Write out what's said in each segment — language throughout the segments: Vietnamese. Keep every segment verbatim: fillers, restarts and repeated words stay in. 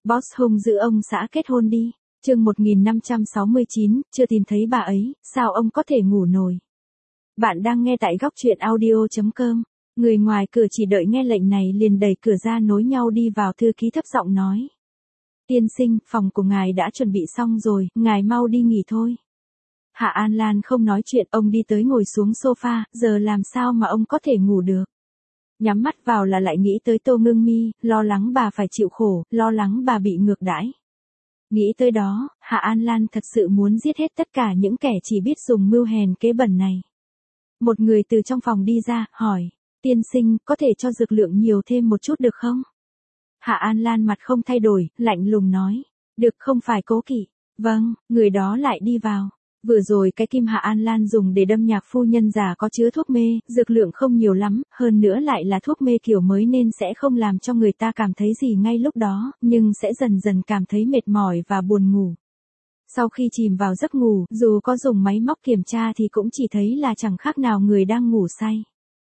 Boss hung dữ ông xã kết hôn đi. Chương một nghìn năm trăm sáu mươi chín, chưa tìm thấy bà ấy, sao ông có thể ngủ nổi? Bạn đang nghe tại góc truyện audio chấm com. Người ngoài cửa chỉ đợi nghe lệnh này liền đẩy cửa ra nối nhau đi vào, thư ký thấp giọng nói. Tiên sinh, phòng của ngài đã chuẩn bị xong rồi, ngài mau đi nghỉ thôi. Hạ An Lan không nói chuyện, ông đi tới ngồi xuống sofa, giờ làm sao mà ông có thể ngủ được? Nhắm mắt vào là lại nghĩ tới Tô Ngưng Mi, lo lắng bà phải chịu khổ, lo lắng bà bị ngược đãi. Nghĩ tới đó, Hạ An Lan thật sự muốn giết hết tất cả những kẻ chỉ biết dùng mưu hèn kế bẩn này. Một người từ trong phòng đi ra, hỏi, tiên sinh, có thể cho dược lượng nhiều thêm một chút được không? Hạ An Lan mặt không thay đổi, lạnh lùng nói, được, không phải cố kỵ. Vâng, người đó lại đi vào. Vừa rồi cái kim Hạ An Lan dùng để đâm Nhạc phu nhân già có chứa thuốc mê, dược lượng không nhiều lắm, hơn nữa lại là thuốc mê kiểu mới nên sẽ không làm cho người ta cảm thấy gì ngay lúc đó, nhưng sẽ dần dần cảm thấy mệt mỏi và buồn ngủ. Sau khi chìm vào giấc ngủ, dù có dùng máy móc kiểm tra thì cũng chỉ thấy là chẳng khác nào người đang ngủ say.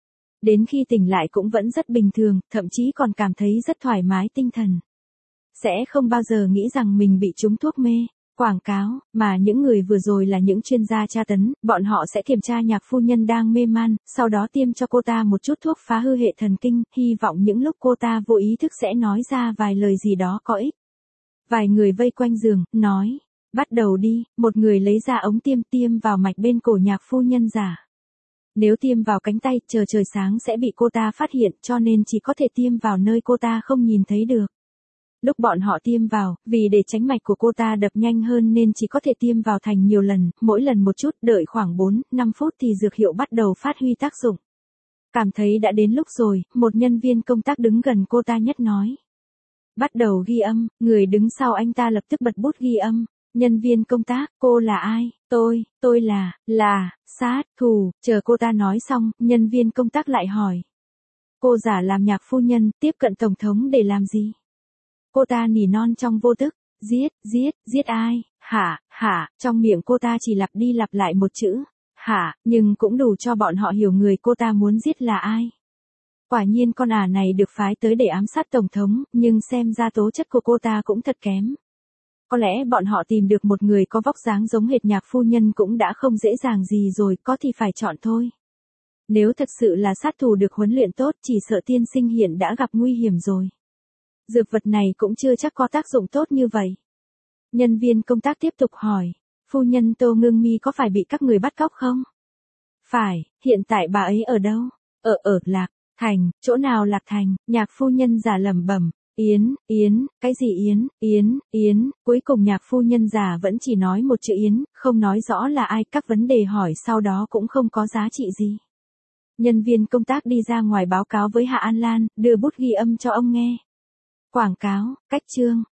Đến khi tỉnh lại cũng vẫn rất bình thường, thậm chí còn cảm thấy rất thoải mái tinh thần. Sẽ không bao giờ nghĩ rằng mình bị trúng thuốc mê. Quảng cáo, mà những người vừa rồi là những chuyên gia tra tấn, bọn họ sẽ kiểm tra Nhạc phu nhân đang mê man, sau đó tiêm cho cô ta một chút thuốc phá hư hệ thần kinh, hy vọng những lúc cô ta vô ý thức sẽ nói ra vài lời gì đó có ích. Vài người vây quanh giường, nói, bắt đầu đi, một người lấy ra ống tiêm tiêm vào mạch bên cổ Nhạc phu nhân già. Nếu tiêm vào cánh tay, chờ trời sáng sẽ bị cô ta phát hiện, cho nên chỉ có thể tiêm vào nơi cô ta không nhìn thấy được. Lúc bọn họ tiêm vào, vì để tránh mạch của cô ta đập nhanh hơn nên chỉ có thể tiêm vào thành nhiều lần, mỗi lần một chút, đợi khoảng bốn, năm phút thì dược hiệu bắt đầu phát huy tác dụng. Cảm thấy đã đến lúc rồi, một nhân viên công tác đứng gần cô ta nhất nói. Bắt đầu ghi âm, người đứng sau anh ta lập tức bật bút ghi âm. Nhân viên công tác, cô là ai? Tôi, tôi là, là, sát thủ, chờ cô ta nói xong, nhân viên công tác lại hỏi. Cô giả làm Nhạc phu nhân, tiếp cận Tổng thống để làm gì? Cô ta nỉ non trong vô thức, giết, giết, giết ai, hả, hả, trong miệng cô ta chỉ lặp đi lặp lại một chữ, hả, nhưng cũng đủ cho bọn họ hiểu người cô ta muốn giết là ai. Quả nhiên con ả này được phái tới để ám sát Tổng thống, nhưng xem ra tố chất của cô ta cũng thật kém. Có lẽ bọn họ tìm được một người có vóc dáng giống hệt Nhạc phu nhân cũng đã không dễ dàng gì rồi, có thì phải chọn thôi. Nếu thật sự là sát thủ được huấn luyện tốt, chỉ sợ tiên sinh hiện đã gặp nguy hiểm rồi. Dược vật này cũng chưa chắc có tác dụng tốt như vậy. Nhân viên công tác tiếp tục hỏi, phu nhân Tô Ngưng Mi có phải bị các người bắt cóc không? Phải, hiện tại bà ấy ở đâu? Ở ở Lạc Thành, chỗ nào Lạc Thành? Nhạc phu nhân già lẩm bẩm, Yến, Yến, cái gì Yến, Yến, Yến, cuối cùng Nhạc phu nhân già vẫn chỉ nói một chữ Yến, không nói rõ là ai, các vấn đề hỏi sau đó cũng không có giá trị gì. Nhân viên công tác đi ra ngoài báo cáo với Hạ An Lan, đưa bút ghi âm cho ông nghe. Quảng cáo, cách chương,